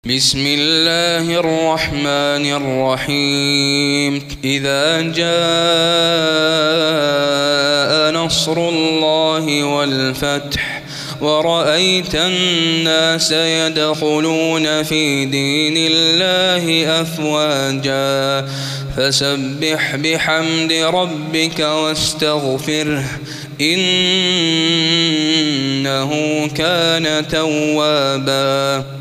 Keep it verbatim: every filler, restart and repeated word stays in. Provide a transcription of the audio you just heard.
بسم الله الرحمن الرحيم إذا جاء نصر الله والفتح ورأيت الناس يدخلون في دين الله أفواجا فسبح بحمد ربك واستغفره إنه كان توابا.